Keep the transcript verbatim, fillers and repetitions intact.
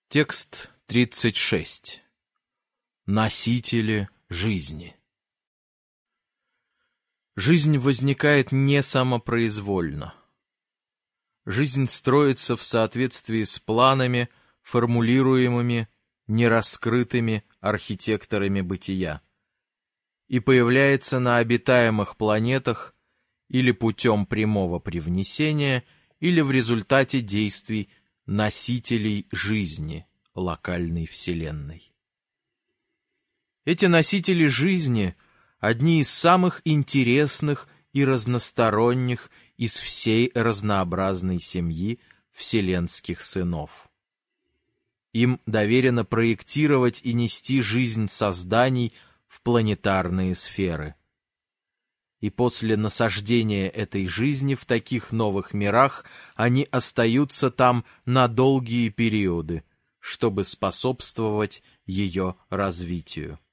Текст тридцать шесть. Носители жизни. Жизнь возникает не самопроизвольно. Жизнь строится в соответствии с планами, формулируемыми нераскрытыми архитекторами бытия, и появляется на обитаемых планетах или путем прямого привнесения, или в результате действий носителей жизни локальной Вселенной. Эти носители жизни – одни из самых интересных и разносторонних из всей разнообразной семьи вселенских сынов. Им доверено проектировать и нести жизнь созданий в планетарные сферы. И после насаждения этой жизни в таких новых мирах они остаются там на долгие периоды, чтобы способствовать ее развитию.